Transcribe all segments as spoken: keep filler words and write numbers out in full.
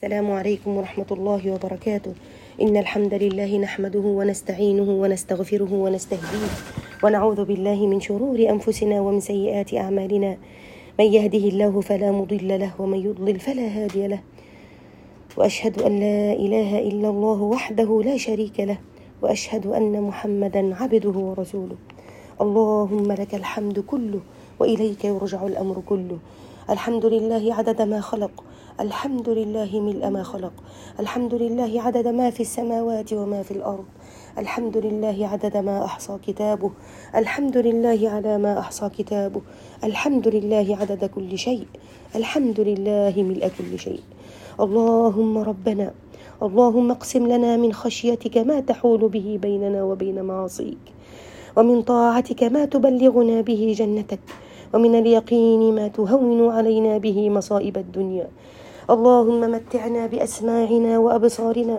السلام عليكم ورحمة الله وبركاته. إن الحمد لله نحمده ونستعينه ونستغفره ونستهديه ونعوذ بالله من شرور أنفسنا ومن سيئات أعمالنا. من يهده الله فلا مضل له ومن يضلل فلا هادي له. وأشهد أن لا إله إلا الله وحده لا شريك له، وأشهد أن محمدا عبده ورسوله. اللهم لك الحمد كله وإليك يرجع الأمر كله. الحمد لله عدد ما خلق، الحمد لله ملء ما خلق، الحمد لله عدد ما في السماوات وما في الأرض، الحمد لله عدد ما أحصى كتابه، الحمد لله على ما أحصى كتابه، الحمد لله عدد كل شيء، الحمد لله ملء كل شيء. اللهم ربنا، اللهم اقسم لنا من خشيتك ما تحول به بيننا وبين معاصيك، ومن طاعتك ما تبلغنا به جنتك، ومن اليقين ما تهون علينا به مصائب الدنيا. اللهم متعنا بأسماعنا وأبصارنا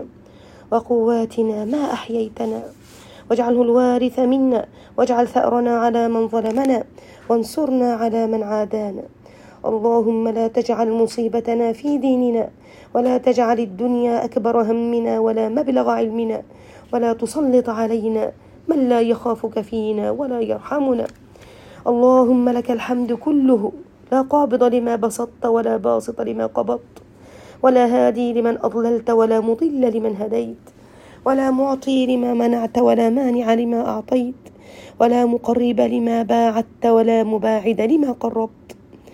وقواتنا ما أحييتنا، واجعله الوارث منا، واجعل ثأرنا على من ظلمنا، وانصرنا على من عادانا. اللهم لا تجعل مصيبتنا في ديننا، ولا تجعل الدنيا أكبر همنا ولا مبلغ علمنا، ولا تسلط علينا من لا يخافك فينا ولا يرحمنا. اللهم لك الحمد كله، لا قابض لما بسطت ولا باسط لما قبضت، ولا هادي لمن أضللت ولا مضل لمن هديت، ولا معطي لما منعت ولا مانع لما أعطيت، ولا مقرب لما باعدت ولا مباعد لما قربت.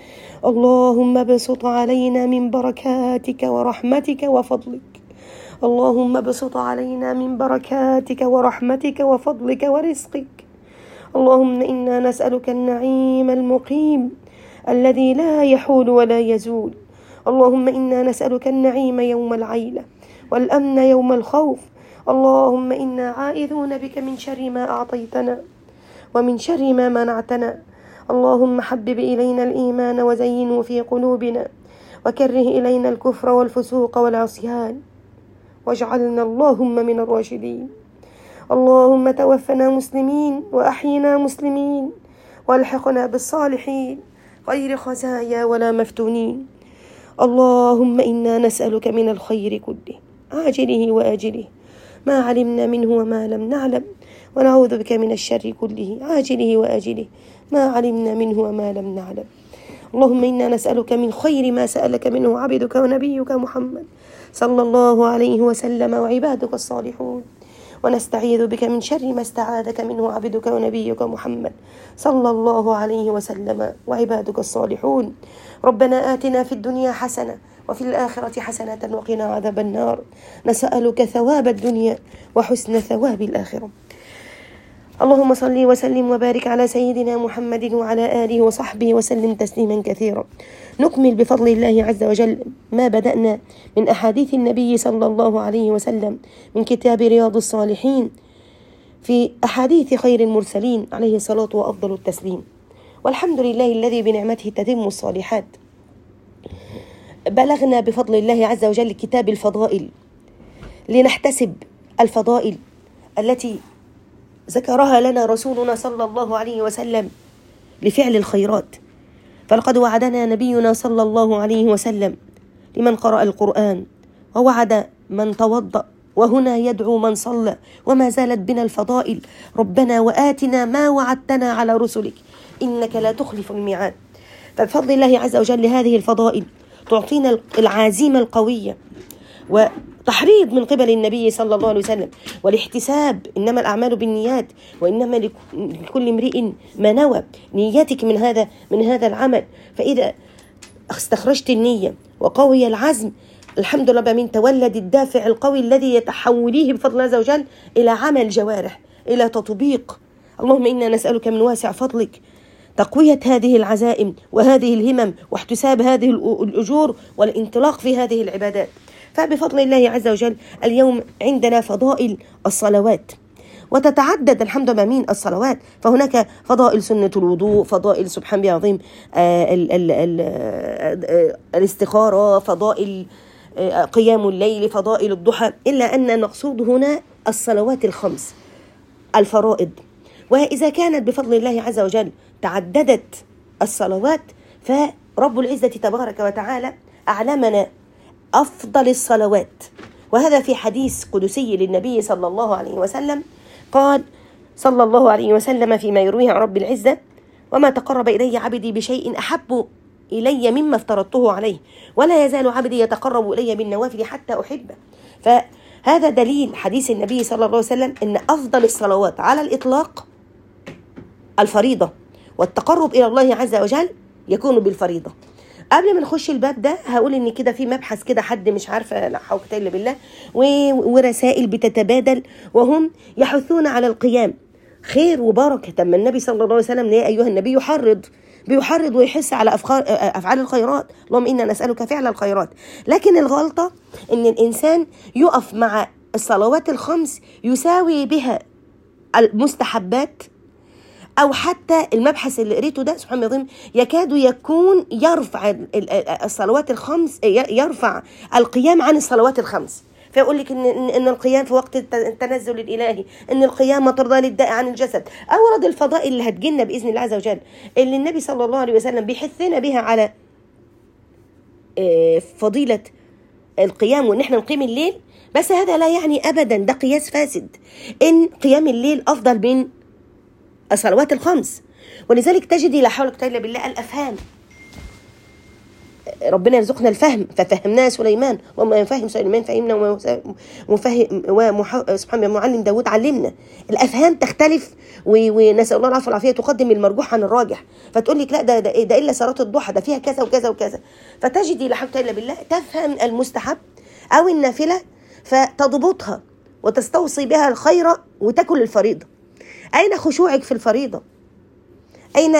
اللهم ابسط علينا من بركاتك ورحمتك وفضلك، اللهم ابسط علينا من بركاتك ورحمتك وفضلك ورزقك. اللهم إنا نسألك النعيم المقيم الذي لا يحول ولا يزول. اللهم إنا نسألك النعيم يوم العيلة والأمن يوم الخوف. اللهم إنا عائذون بك من شر ما أعطيتنا ومن شر ما منعتنا. اللهم حبب إلينا الإيمان وزينه في قلوبنا، وكره إلينا الكفر والفسوق والعصيان، واجعلنا اللهم من الراشدين. اللهم توفنا مسلمين وأحينا مسلمين، والحقنا بالصالحين غير خزايا ولا مفتونين. اللهم إنا نسألك من الخير كله عاجله وآجله ما علمنا منه وما لم نعلم، ونعوذ بك من الشر كله عاجله وآجله ما علمنا منه وما لم نعلم. اللهم إنا نسألك من خير ما سألك منه عبدك ونبيك محمد صلى الله عليه وسلم وعبادك الصالحون، ونستعيذ بك من شر ما استعاذك منه عبدك ونبيك محمد صلى الله عليه وسلم وعبادك الصالحون. ربنا آتنا في الدنيا حسنة وفي الآخرة حسنة وقنا عذاب النار. نسألك ثواب الدنيا وحسن ثواب الآخرة. اللهم صل وسلم وبارك على سيدنا محمد وعلى آله وصحبه وسلم تسليما كثيرا. نكمل بفضل الله عز وجل ما بدأنا من أحاديث النبي صلى الله عليه وسلم من كتاب رياض الصالحين في أحاديث خير المرسلين عليه الصلاة وأفضل التسليم. والحمد لله الذي بنعمته تتم الصالحات. بلغنا بفضل الله عز وجل كتاب الفضائل لنحتسب الفضائل التي ذكرها لنا رسولنا صلى الله عليه وسلم لفعل الخيرات. فلقد وعدنا نبينا صلى الله عليه وسلم لمن قرأ القرآن، ووعد من توضأ، وهنا يدعو من صلى. وما زالت بنا الفضائل. ربنا وآتنا ما وعدتنا على رسلك إنك لا تخلف الميعاد. فبفضل الله عز وجل هذه الفضائل تعطينا العزيمة القوية وتحريض من قبل النبي صلى الله عليه وسلم والاحتساب. إنما الأعمال بالنيات، وإنما لكل امرئ ما نوى. نيتك من هذا من هذا العمل، فإذا استخرجت النية وقوي العزم الحمد لله من تولد الدافع القوي الذي يتحوليه بفضل الله عز وجل إلى عمل جوارح، إلى تطبيق. اللهم إنا نسألك من واسع فضلك تقوية هذه العزائم وهذه الهمم واحتساب هذه الأجور والانطلاق في هذه العبادات. فبفضل الله عز وجل اليوم عندنا فضائل الصلوات، وتتعدد الحمد لله من الصلوات. فهناك فضائل سنة الوضوء، فضائل سبحان الله العظيم آه ال ال ال آه الاستخارة، فضائل آه قيام الليل، فضائل الضحى، إلا أن نقصد هنا الصلوات الخمس الفرائض. وإذا كانت بفضل الله عز وجل تعددت الصلوات، فرب العزة تبارك وتعالى أعلمنا أفضل الصلوات. وهذا في حديث قدسي للنبي صلى الله عليه وسلم، قال صلى الله عليه وسلم فيما يرويه عن رب العزة: وما تقرب إلي عبدي بشيء أحب إلي مما افترضته عليه، ولا يزال عبدي يتقرب إلي بالنوافل حتى أحبه. فهذا دليل حديث النبي صلى الله عليه وسلم أن أفضل الصلوات على الإطلاق الفريضة، والتقرب إلى الله عز وجل يكون بالفريضة. قبل ما نخش الباب ده هقول ان كده في مبحث كده، حد مش عارفه لا حول الا بالله، ورسائل بتتبادل وهم يحثون على القيام. خير وبركه. تم النبي صلى الله عليه وسلم يا ايها النبي يحرض بيحرض ويحس على افعال الخيرات، اللهم انا نسالك فعل الخيرات. لكن الغلطه ان الانسان يقف مع الصلوات الخمس يساوي بها المستحبات، أو حتى المبحث اللي قريته ده سبحان الله يكاد يكون يرفع الصلوات الخمس، يرفع القيام عن الصلوات الخمس. فيقول لك إن, إن القيام في وقت التنزل الإلهي، إن القيام مطردة للداء عن الجسد. أورد الفضائل اللي هتجينا بإذن الله عز وجل، اللي النبي صلى الله عليه وسلم بيحثنا بها على فضيلة القيام، وإن احنا نقيم الليل. بس هذا لا يعني أبدا، ده قياس فاسد، إن قيام الليل أفضل من الصلوات الخمس. ولذلك تجدي لا حول ولا قوة إلا بالله الأفهام، ربنا يرزقنا الفهم ففهمناه سليمان، وما يفهم سليمان فهمنا، ومفهم سبحان الله معلم داود علمنا. الأفهام تختلف، ونسأل الله العافية والعافية، تقدم المرجوح عن الراجح. فتقول لك لا ده, ده, ده إلا صلاة الضحى ده فيها كذا وكذا وكذا. فتجدي لا حول ولا قوة إلا بالله تفهم المستحب أو النافلة فتضبطها وتستوصي بها الخير وتكل الفريضة. أين خشوعك في الفريضة؟ أين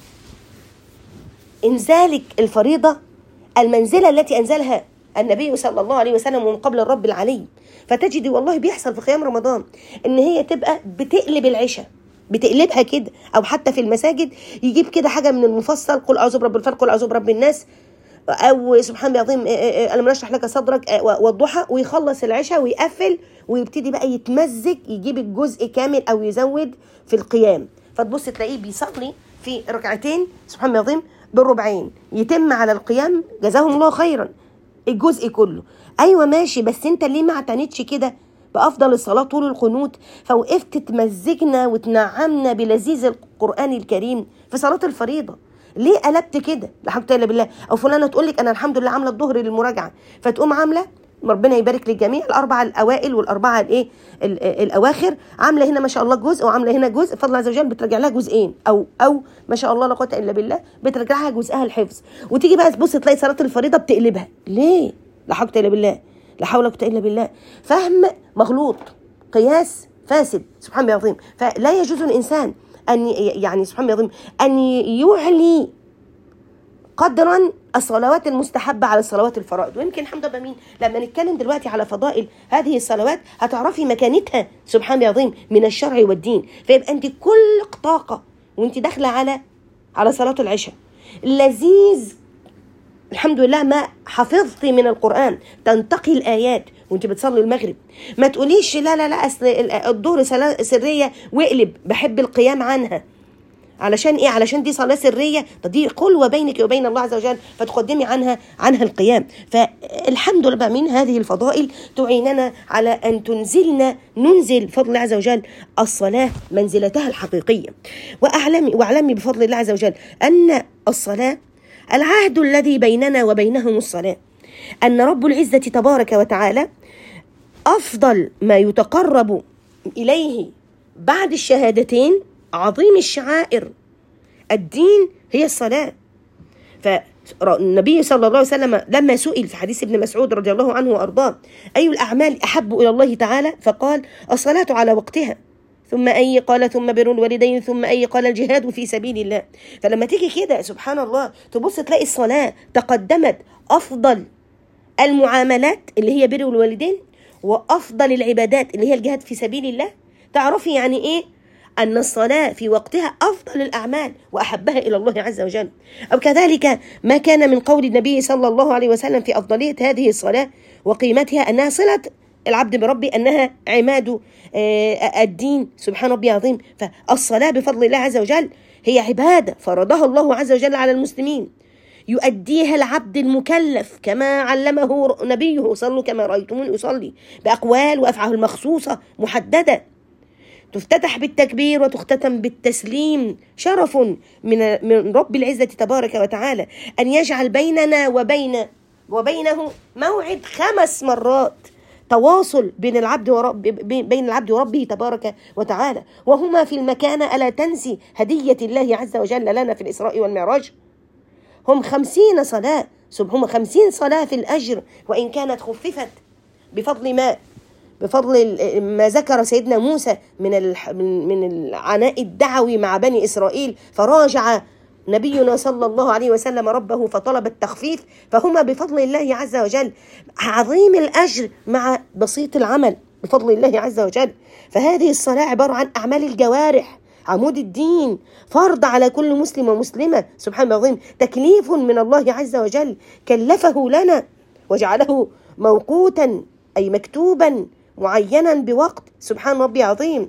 إنزالك الفريضة المنزلة التي أنزلها النبي صلى الله عليه وسلم من قبل الرب العلي؟ فتجدي والله بيحصل في قيام رمضان إن هي تبقى بتقلب العشاء، بتقلبها كده، أو حتى في المساجد يجيب كده حاجة من المفصل، قل أعوذ برب الفلق، قل أعوذ برب الناس، أو سبحان الله العظيم ألم نشرح لك صدرك والضحى، ويخلص العشاء ويقفل ويبتدي بقى يتمزج، يجيب الجزء كامل أو يزود في القيام. فتبص تلاقيه بيصلي في ركعتين سبحان الله العظيم بالربعين، يتم على القيام جزاهم الله خيرا الجزء كله. أيوة ماشي، بس أنت ليه ما اعتنتش كده بأفضل الصلاة طول القنوت، فوقفت تمزجنا وتنعمنا بلذيذ القرآن الكريم في صلاة الفريضة؟ ليه قلبت كده؟ لا حول ولا قوة الا بالله. او فلانه تقول لك انا الحمد لله عامله الظهر للمراجعه، فتقوم عامله ربنا يبارك للجميع الاربعه الاوائل والاربعه الايه الاواخر، عامله هنا ما شاء الله جزء وعامله هنا جزء، فضل عز وجل بترجع لها جزئين، او او ما شاء الله لا قوه الا بالله بترجع لها جزءها الحفظ. وتيجي بقى تبص تلاقي صلاه الفريضه بتقلبها. ليه؟ لا حول الا بالله، لا حول ولا قوه الا بالله. فهم مغلوط، قياس فاسد سبحان الله العظيم. فلا يجوز الانسان أن يعني سبحان الله أن يعلي قدرا الصلوات المستحبة على الصلوات الفرائض. ويمكن الحمد لله مين لما نتكلم دلوقتي على فضائل هذه الصلوات هتعرفي مكانتها سبحان الله العظيم من الشرع والدين. فيبقى أنت كل طاقة وأنت داخلة على على صلاة العشاء لذيذ الحمد لله ما حفظتي من القرآن، تنتقي الآيات وانت بتصلي المغرب. ما تقوليش لا لا لا أصل الظهر سرية واقلب، بحب القيام عنها. علشان ايه؟ علشان دي صلاة سرية، دي قلوة بينك وبين الله عز وجل، فتقدمي عنها عنها القيام. فالحمد لله من هذه الفضائل تعيننا على أن تنزلنا ننزل فضل الله عز وجل الصلاة منزلتها الحقيقية. وأعلمي واعلمي بفضل الله عز وجل أن الصلاة العهد الذي بيننا وبينهم الصلاة، أن رب العزة تبارك وتعالى أفضل ما يتقرب إليه بعد الشهادتين عظيم الشعائر الدين هي الصلاة. فالنبي صلى الله عليه وسلم لما سئل في حديث ابن مسعود رضي الله عنه وأرضاه أي الأعمال أحب إلى الله تعالى، فقال الصلاة على وقتها، ثم أي قال ثم بر الوالدين، ثم أي قال الجهاد في سبيل الله. فلما تيجي كده سبحان الله تبص تلاقي الصلاة تقدمت أفضل المعاملات اللي هي بر الوالدين وأفضل العبادات اللي هي الجهاد في سبيل الله، تعرفي يعني إيه أن الصلاة في وقتها أفضل الأعمال وأحبها إلى الله عز وجل. أو كذلك ما كان من قول النبي صلى الله عليه وسلم في أفضلية هذه الصلاة وقيمتها أنها صلة العبد بربي، أنها عماد الدين سبحان ربي عظيم. فالصلاة بفضل الله عز وجل هي عبادة فرضها الله عز وجل على المسلمين، يؤديها العبد المكلف كما علمه نبيه، صلوا كما رأيتموني يصلي، بأقوال وأفعال مخصوصة محددة، تفتتح بالتكبير وتختتم بالتسليم. شرف من من رب العزة تبارك وتعالى أن يجعل بيننا وبين وبينه موعد خمس مرات تواصل بين العبد ورب بين العبد وربه تبارك وتعالى، وهما في المكانة. ألا تنسي هدية الله عز وجل لنا في الإسراء والمعراج. هم خمسين صلاة، هم خمسين صلاة في الأجر، وإن كانت خففت بفضل ما بفضل ما ذكر سيدنا موسى من من العناء الدعوي مع بني إسرائيل، فراجع نبينا صلى الله عليه وسلم ربه فطلب التخفيف، فهما بفضل الله عز وجل عظيم الأجر مع بسيط العمل بفضل الله عز وجل. فهذه الصلاة عبارة عن أعمال الجوارح، عمود الدين، فرض على كل مسلم ومسلمة، سبحان الله العظيم، تكليف من الله عز وجل كلفه لنا وجعله موقوتا أي مكتوبا معينا بوقت، سبحان ربي عظيم.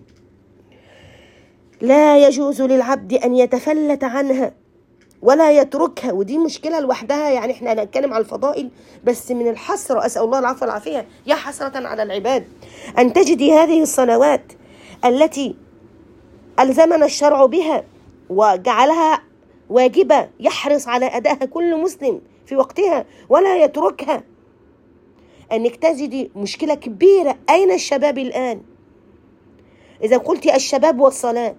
لا يجوز للعبد أن يتفلت عنها ولا يتركها، ودي مشكلة لوحدها. يعني احنا هنتكلم على الفضائل بس من الحسرة، أسأل الله العفو والعافية، يا حسرة على العباد أن تجدي هذه الصلوات التي ألزمنا الشرع بها وجعلها واجبة يحرص على أدائها كل مسلم في وقتها ولا يتركها، أنك تجدي مشكلة كبيرة. أين الشباب الآن؟ إذا قلت الشباب والصلاة،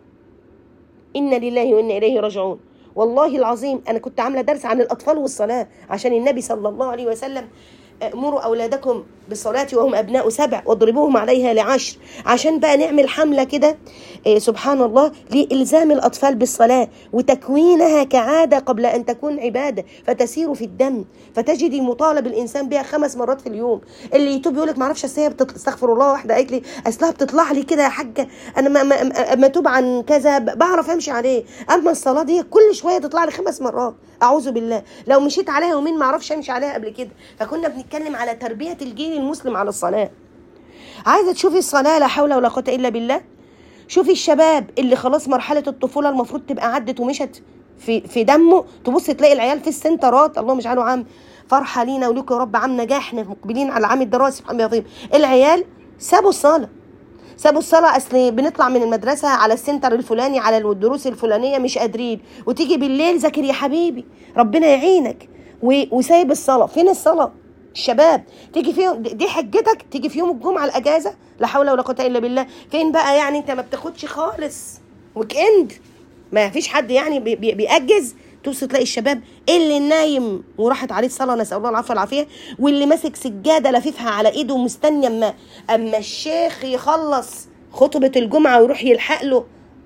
إن لله وإنا إليه راجعون. والله العظيم أنا كنت عاملة درس عن الأطفال والصلاة عشان النبي صلى الله عليه وسلم أمروا أولادكم بالصلاة وهم أبناء سبع واضربوهم عليها لعشر، عشان بقى نعمل حملة كده إيه سبحان الله لإلزام الأطفال بالصلاة وتكوينها كعادة قبل أن تكون عبادة فتسير في الدم، فتجدي مطالب الإنسان بها خمس مرات في اليوم. اللي يتوب يقولك معرفش أصل استغفر الله، واحدة قالت لي أصلها بتطلع لي كده يا حاجة أنا ما, ما, ما توب عن كذا بعرف أمشي عليه، أما الصلاة دي كل شوية تطلع لي خمس مرات، أعوذ بالله لو مشيت عليها يومين معرفش أمشي عليها قبل كده. فكنا بنتكلم على تربية الجيل المسلم على الصلاة. عايزة تشوفي الصلاة لا حول ولا قوة إلا بالله؟ شوفي الشباب اللي خلاص مرحلة الطفولة المفروض تبقى عدت ومشت في في دمه، تبص تلاقي العيال في السنترات، اللهم اجعله عام فرحة لينا ولكم يا رب، عام نجاح، احنا مقبلين على العام الدراسي سبحان الله العظيم. العيال سابوا الصلاة، سابوا الصلاة. أصل بنطلع من المدرسة على السنتر الفلاني على الدروس الفلانية مش قادرين، وتيجي بالليل ذاكر يا حبيبي ربنا يعينك وسايب الصلاة. فين الصلاة؟ الشباب تيجي فيهم دي حجتك، تيجي في يوم الجمعة الأجازة لا حول ولا قوة إلا بالله، فين بقى؟ يعني أنت ما بتاخدش خالص ويك إند، ما فيش حد يعني بي بي بيأجز. توصل تلاقي الشباب اللي نايم وراحت عليه الصلاة نسأل الله العافية والعافية، واللي ماسك سجادة لفيفها على إيده ومستني أما أما الشيخ يخلص خطبة الجمعة ويروح يلحق له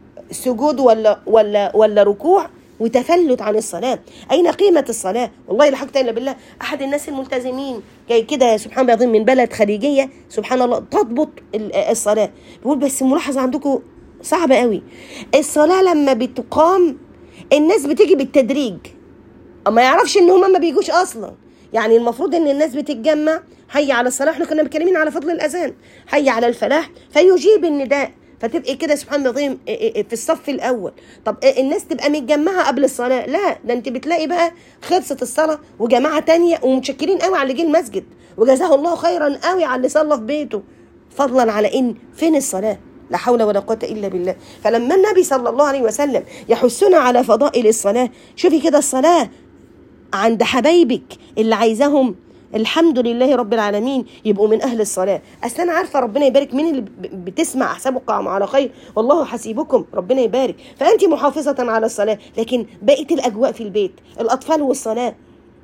سجود ولا ولا ولا ركوع وتفلت عن الصلاة. أين قيمة الصلاة؟ والله لا حاجة إلا بالله. أحد الناس الملتزمين جاي كده سبحان الله العظيم من بلد خليجية سبحان الله تضبط الصلاة، بيقول بس الملاحظة عندكم صعبة قوي، الصلاة لما بتقام الناس بتيجي بالتدريج، ما يعرفش إن هم ما بيجوش أصلا. يعني المفروض إن الناس بتتجمع حي على الصلاة، احنا كنا متكلمين على فضل الأذان، حي على الفلاح، فيجيب النداء فتبقى كده سبحان الله العظيم في الصف الأول. طب الناس تبقى متجمعة قبل الصلاة؟ لا، ده انت بتلاقي بقى خلصت الصلاة وجماعة تانية ومتشكرين قوي على اللي جه المسجد وجزاه الله خيرا قوي على اللي صلى في بيته، فضلا على إن فين الصلاة؟ لا حول ولا قوة إلا بالله. فلما النبي صلى الله عليه وسلم يحثنا على فضائل الصلاة، شوفي كده الصلاة عند حبايبك اللي عايزاهم الحمد لله رب العالمين يبقوا من أهل الصلاة. أصل أنا عارفة ربنا يبارك مين اللي بتسمع أحسبكم على خير والله حسيبكم، ربنا يبارك. فأنت محافظة على الصلاة، لكن بقيت الأجواء في البيت، الأطفال والصلاة،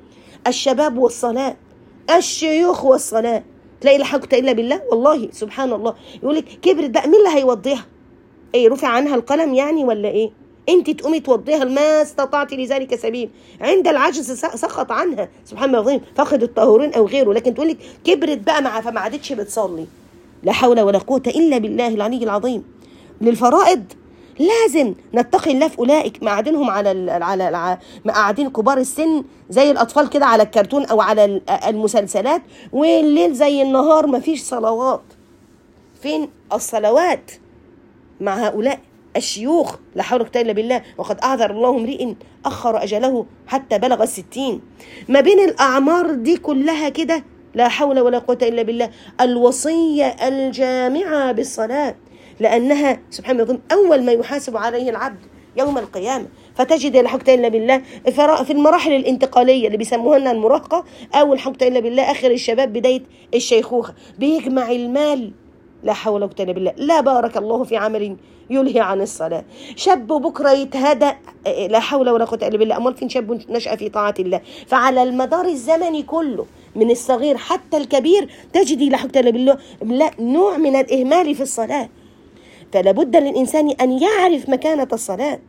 الشباب والصلاة، الشيوخ والصلاة، تلاقي لا حاجة إلا بالله. والله سبحان الله يقولك كبرت بقى مين اللي هيوضيها؟ إيه رفع عنها القلم يعني ولا إيه؟ انت تقومي توضيها ما استطعتي لذلك سبيل، عند العجز سقط عنها سبحان الله العظيم فقد الطهورين او غيره. لكن تقول لك كبرت بقى مع فما عادتش بتصلي، لا حول ولا قوه الا بالله العلي العظيم. للفرائض لازم نتقي الله في اولئك مقعدينهم على على مقعدين كبار السن زي الاطفال كده على الكرتون او على المسلسلات، والليل زي النهار ما فيش صلوات. فين الصلوات مع هؤلاء الشيوخ، لا حول ولا قوة إلا بالله، وقد أعذر الله امرئ أخر أجله حتى بلغ الستين. ما بين الأعمار دي كلها كده لا حول ولا قوة إلا بالله الوصية الجامعة بالصلاة، لأنها سبحانه وتعالى أول ما يحاسب عليه العبد يوم القيامة. فتجد لا حول ولا قوة إلا بالله في المراحل الانتقالية اللي بيسموها لنا المراهقة أو لا حول ولا قوة إلا بالله آخر الشباب بداية الشيخوخة، بيجمع المال لا حول ولا قوة إلا بالله، لا بارك الله في عمل يلهي عن الصلاة. شاب بكرة يتهدى لا حول ولا قوة إلا بالله، أمال فين شاب نشأ في طاعة الله؟ فعلى المدار الزمني كله من الصغير حتى الكبير تجدي لا حول ولا قوة إلا بالله نوع من الإهمال في الصلاة. فلا بد للإنسان أن يعرف مكانة الصلاة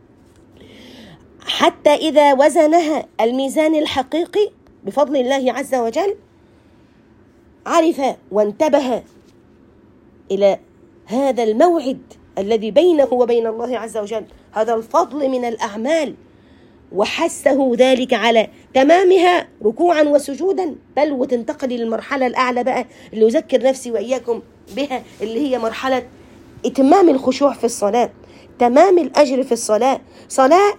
حتى إذا وزنها الميزان الحقيقي بفضل الله عز وجل عرف وانتبه إلى هذا الموعد الذي بينه وبين الله عز وجل، هذا الفضل من الأعمال، وحسه ذلك على تمامها ركوعا وسجودا، بل وتنتقل للمرحلة الأعلى بقى اللي أذكر نفسي وإياكم بها، اللي هي مرحلة إتمام الخشوع في الصلاة، تمام الأجر في الصلاة، صلاة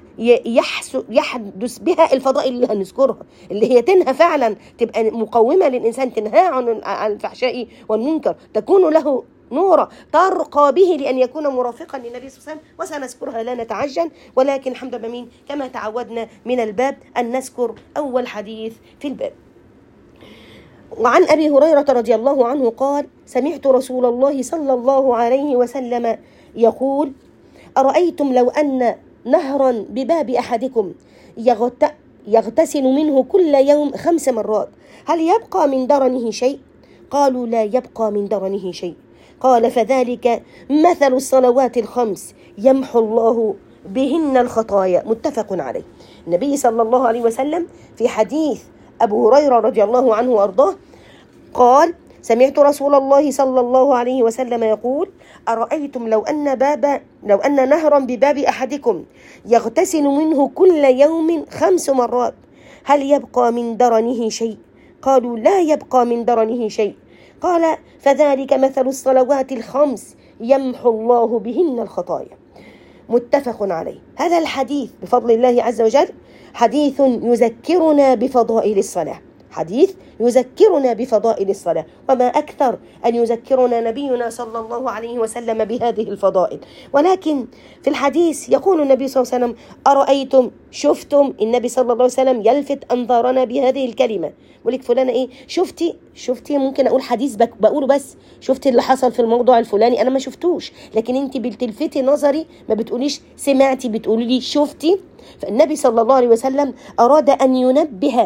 يحدث بها الفضائل اللي هنذكرها، اللي هي تنهى فعلا، تبقى مقومة للإنسان، تنهى عن الفحشاء والمنكر، تكون له نورا ترقى به لأن يكون مرافقا للنبي صلى الله عليه وسلم. وسنذكرها لا نتعجل، ولكن الحمد لله مين كما تعودنا من الباب أن نذكر أول حديث في الباب. وعن أبي هريرة رضي الله عنه قال: سمعت رسول الله صلى الله عليه وسلم يقول: أرأيتم لو أن نهرا بباب أحدكم يغتسل منه كل يوم خمس مرات هل يبقى من درنه شيء؟ قالوا: لا يبقى من درنه شيء. قال: فذلك مثل الصلوات الخمس يمحو الله بهن الخطايا. متفق عليه. النبي صلى الله عليه وسلم في حديث أبو هريرة رضي الله عنه وأرضاه قال: سمعت رسول الله صلى الله عليه وسلم يقول: أرأيتم لو أن باب لو أن نهرا بباب أحدكم يغتسل منه كل يوم خمس مرات هل يبقى من درنه شيء؟ قالوا: لا يبقى من درنه شيء. قال: فذلك مثل الصلوات الخمس يمحو الله بهن الخطايا. متفق عليه. هذا الحديث بفضل الله عز وجل حديث يذكرنا بفضائل الصلاة، حديث يذكرنا بفضائل الصلاة، وما أكثر أن يذكرنا نبينا صلى الله عليه وسلم بهذه الفضائل. ولكن في الحديث يقول النبي صلى الله عليه وسلم: أرأيتم، شفتم؟ النبي صلى الله عليه وسلم يلفت أنظارنا بهذه الكلمة، يقول لك فلانة إيه؟ شفتي؟ شفتي؟ ممكن أقول حديث بقوله بس شفتي اللي حصل في الموضوع الفلاني، أنا ما شفتوش، لكن أنت بتلفتي نظري، ما بتقوليش سمعتي، بتقولي لي شفتي. فالنبي صلى الله عليه وسلم أراد أن ينبه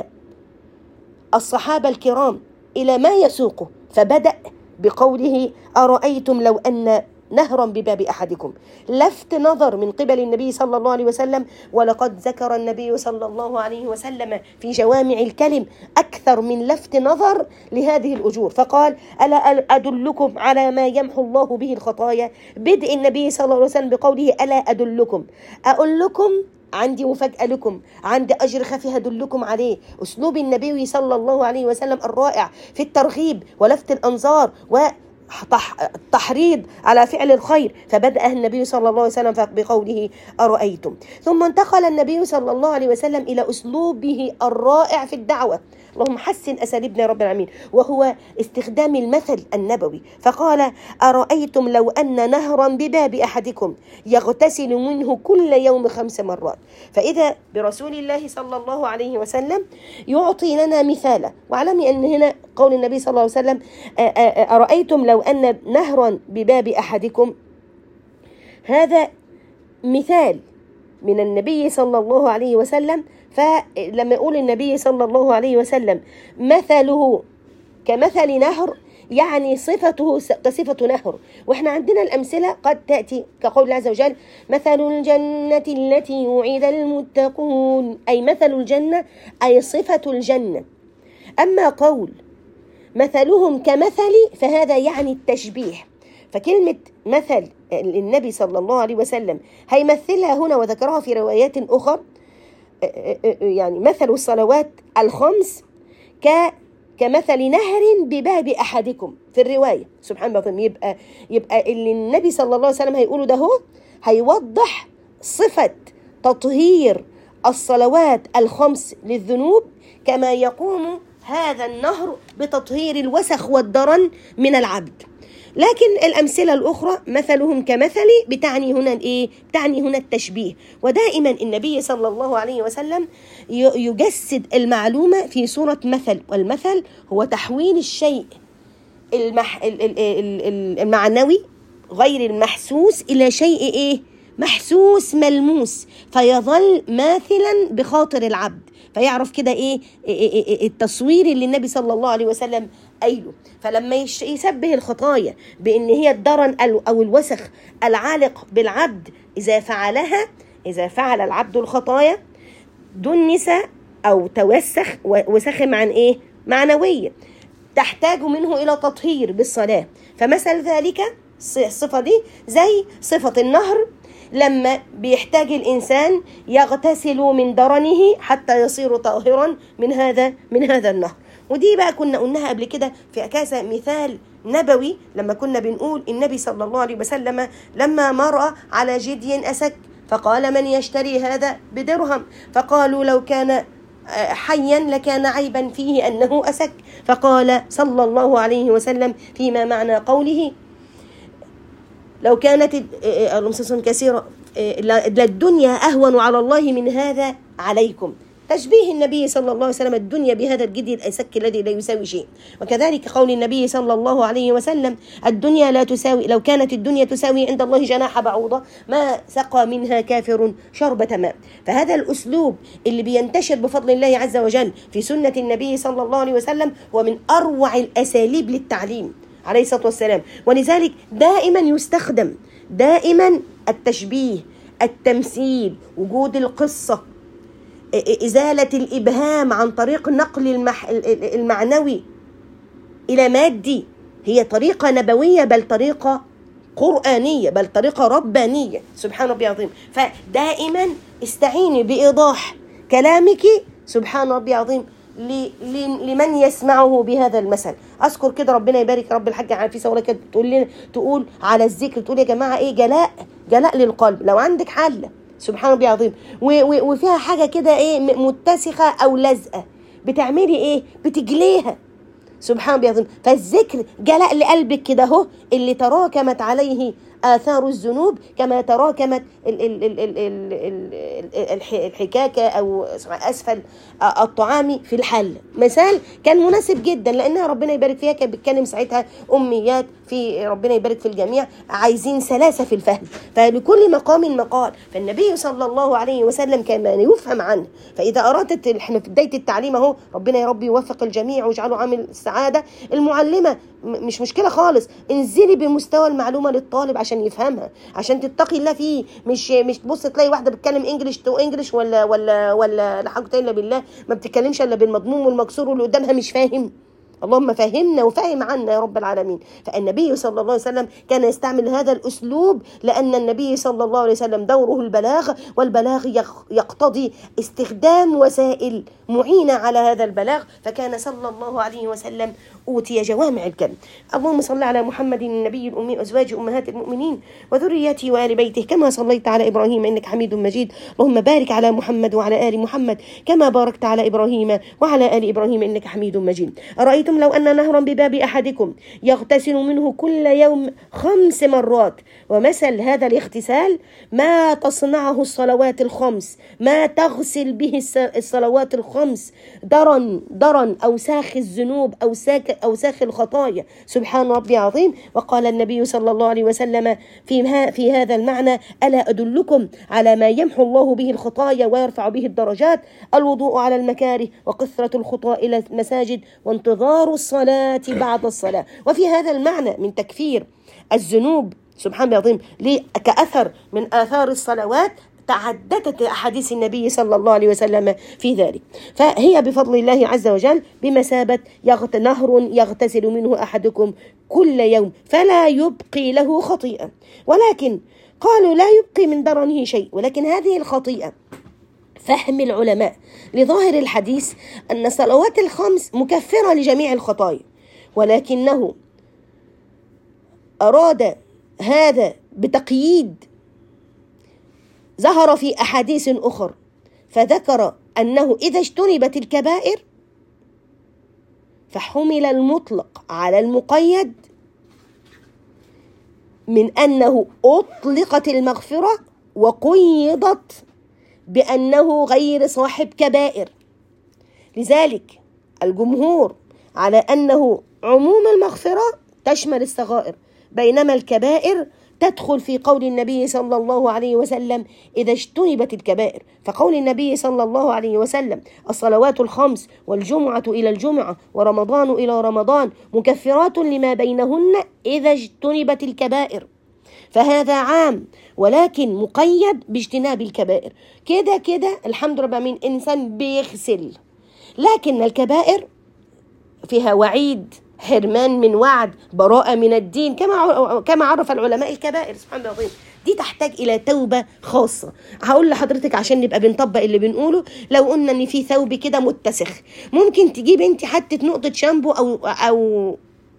الصحابة الكرام إلى ما يسوقه، فبدأ بقوله: أرأيتم لو أن نهرا بباب أحدكم. لفت نظر من قبل النبي صلى الله عليه وسلم، ولقد ذكر النبي صلى الله عليه وسلم في جوامع الكلم أكثر من لفت نظر لهذه الأجور، فقال: ألا أدلكم على ما يمحو الله به الخطايا؟ بدء النبي صلى الله عليه وسلم بقوله: ألا أدلكم، أقول لكم، عندي مفاجأة لكم، عندي أجر خفي هدلكم عليه. أسلوب النبي صلى الله عليه وسلم الرائع في الترغيب ولفت الأنظار والتحريض على فعل الخير، فبدأ النبي صلى الله عليه وسلم بقوله: أرأيتم. ثم انتقل النبي صلى الله عليه وسلم إلى أسلوبه الرائع في الدعوة، اللهم حسن أساليبنا يا رب العالمين، وهو استخدام المثل النبوي، فقال: أرأيتم لو أن نهرا بباب أحدكم يغتسل منه كل يوم خمس مرات. فإذا برسول الله صلى الله عليه وسلم يعطي لنا مثالا. واعلمي أن هنا قول النبي صلى الله عليه وسلم: أرأيتم لو أن نهرا بباب أحدكم، هذا مثال من النبي صلى الله عليه وسلم. فلما يقول النبي صلى الله عليه وسلم مثله كمثل نهر، يعني صفته كصفة نهر. وإحنا عندنا الأمثلة قد تأتي كقول الله عز وجل: مثل الجنة التي وعد المتقون، أي مثل الجنة أي صفة الجنة. أما قول مثلهم كمثل فهذا يعني التشبيه. فكلمة مثل النبي صلى الله عليه وسلم هيمثلها هنا وذكرها في روايات أخرى، يعني مثل الصلوات الخمس كمثل نهر بباب أحدكم في الرواية. سبحان الله. يبقى يبقى اللي النبي صلى الله عليه وسلم هيقوله ده هو هيوضح صفة تطهير الصلوات الخمس للذنوب كما يقوم هذا النهر بتطهير الوسخ والدرن من العبد. لكن الأمثلة الأخرى مثلهم كمثل بتعني هنا الإيه؟ بتعني هنا التشبيه. ودائما النبي صلى الله عليه وسلم يجسد المعلومة في صورة مثل، والمثل هو تحويل الشيء المح... المعنوي غير المحسوس إلى شيء إيه؟ محسوس ملموس، فيظل ماثلا بخاطر العبد، فيعرف كده إيه التصوير اللي النبي صلى الله عليه وسلم قايله. فلما يسبه الخطايا بأن هي الدرن أو الوسخ العالق بالعبد إذا فعلها، إذا فعل العبد الخطايا دنس أو توسخ وسخم عن إيه؟ معنوية تحتاج منه إلى تطهير بالصلاة. فمثل ذلك الصفة دي زي صفة النهر لما بيحتاج الإنسان يغتسل من درنه حتى يصير طاهرا من هذا من هذا النهر. ودي بقى كنا قلناها قبل كده في كذا مثال نبوي، لما كنا بنقول النبي صلى الله عليه وسلم لما مر على جدي أسك فقال من يشتري هذا بدرهم، فقالوا لو كان حيا لكان عيبا فيه أنه أسك، فقال صلى الله عليه وسلم فيما معنى قوله لو كانت المصاصون كثيرة للدنيا أهون على الله من هذا عليكم. تشبيه النبي صلى الله عليه وسلم الدنيا بهذا الجدي الأسك الذي لا يساوي شيء. وكذلك قول النبي صلى الله عليه وسلم الدنيا لا تساوي، لو كانت الدنيا تساوي عند الله جناح بعوضة ما سقى منها كافر شربة ماء. فهذا الأسلوب اللي بينتشر بفضل الله عز وجل في سنة النبي صلى الله عليه وسلم هو من أروع الأساليب للتعليم عليه الصلاة والسلام. ولذلك دائما يستخدم دائما التشبيه، التمثيل، وجود القصة، إزالة الإبهام عن طريق نقل المح... المعنوي إلى مادي. هي طريقة نبوية بل طريقة قرآنية بل طريقة ربانية. سبحان ربي العظيم. فدائما استعيني بإيضاح كلامك سبحان ربي العظيم لمن يسمعه بهذا المثل. أذكر كده ربنا يبارك رب الحاج عفيسة ولا كده تقول لنا تقول على الذكر تقول يا جماعة إيه جلاء جلاء للقلب. لو عندك حلة سبحان ربي العظيم وفيها حاجة كده إيه متسخة أو لزقة بتعملي إيه بتجليها سبحان ربي العظيم. فالذكر جلاء لقلبك كده هو اللي تراكمت عليه آثار الذنوب كما تراكمت الحكاكة أو أسفل الطعام في الحل. مثال كان مناسب جدا لأنها ربنا يبارك فيها كان بتكلم ساعتها أميات في ربنا يبارك في الجميع عايزين سلاسة في الفهم، فلكل مقام مقال. فالنبي صلى الله عليه وسلم كما يفهم عنه. فإذا أردت احنا في بداية التعليم اهو ربنا يا رب يوفق الجميع ويجعله عامل السعادة. المعلمة مش مشكلة خالص، انزلي بمستوى المعلومة للطالب عشان يفهمها، عشان تتقي الله فيه. مش مش تبص تلاقي واحدة بتتكلم انجليش تو انجليش ولا ولا ولا لا حاجة الا بالله ما بتتكلمش الا بالمضموم والمكسور واللي قدامها مش فاهم. اللهم فهمنا وفهم عنا يا رب العالمين. فالنبي صلى الله عليه وسلم كان يستعمل هذا الأسلوب لأن النبي صلى الله عليه وسلم دوره البلاغ، والبلاغ يقتضي استخدام وسائل معينة على هذا البلاغ. فكان صلى الله عليه وسلم أوتي جوامع الكلم. اللهم صل على محمد النبي الأمي وأزواج أمهات المؤمنين وذريته وآل بيته كما صليت على إبراهيم إنك حميد مجيد. اللهم بارك على محمد وعلى آل محمد كما باركت على إبراهيم وعلى آل إبراهيم إنك حميد مجيد. أرأيتم لو أن نهرا بباب أحدكم يغتسل منه كل يوم خمس مرات. ومثل هذا الاغتسال ما تصنعه الصلوات الخمس، ما تغسل به الصلوات الخمس درن درن أوساخ الذنوب أوساخ أوساخ الخطايا. سبحان ربي العظيم. وقال النبي صلى الله عليه وسلم في في هذا المعنى ألا أدلكم على ما يمحو الله به الخطايا ويرفع به الدرجات؟ الوضوء على المكاره وكثرة الخطى إلى المساجد وانتظار الصلاة بعد الصلاة. وفي هذا المعنى من تكفير الذنوب سبحان الله العظيم كأثر من آثار الصلوات تعددت أحاديث النبي صلى الله عليه وسلم في ذلك. فهي بفضل الله عز وجل بمثابة يغت نهر يغتسل منه أحدكم كل يوم فلا يبقي له خطيئة. ولكن قالوا لا يبقي من درنه شيء، ولكن هذه الخطيئة فهم العلماء لظاهر الحديث أن الصلوات الخمس مكفرة لجميع الخطايا، ولكنه أراد هذا بتقييد ظهر في أحاديث أخرى، فذكر أنه إذا اجتنبت الكبائر فحمل المطلق على المقيد من أنه أطلقت المغفرة وقيدت بأنه غير صاحب كبائر. لذلك الجمهور على أنه عموم المغفرة تشمل الصغائر، بينما الكبائر تدخل في قول النبي صلى الله عليه وسلم إذا اجتنبت الكبائر. فقول النبي صلى الله عليه وسلم الصلوات الخمس والجمعة إلى الجمعة ورمضان إلى رمضان مكفرات لما بينهن إذا اجتنبت الكبائر، فهذا عام ولكن مقيد باجتناب الكبائر. كده كده الحمد لله من إنسان بيغسل، لكن الكبائر فيها وعيد، حرمان من وعد، براءة من الدين، كما كما عرف العلماء الكبائر. سبحان الله العظيم، دي تحتاج إلى توبة خاصة. هقول لحضرتك عشان نبقى بنطبق اللي بنقوله، لو قلنا إن في ثوب كده متسخ، ممكن تجيب أنت حتة نقطة شامبو أو أو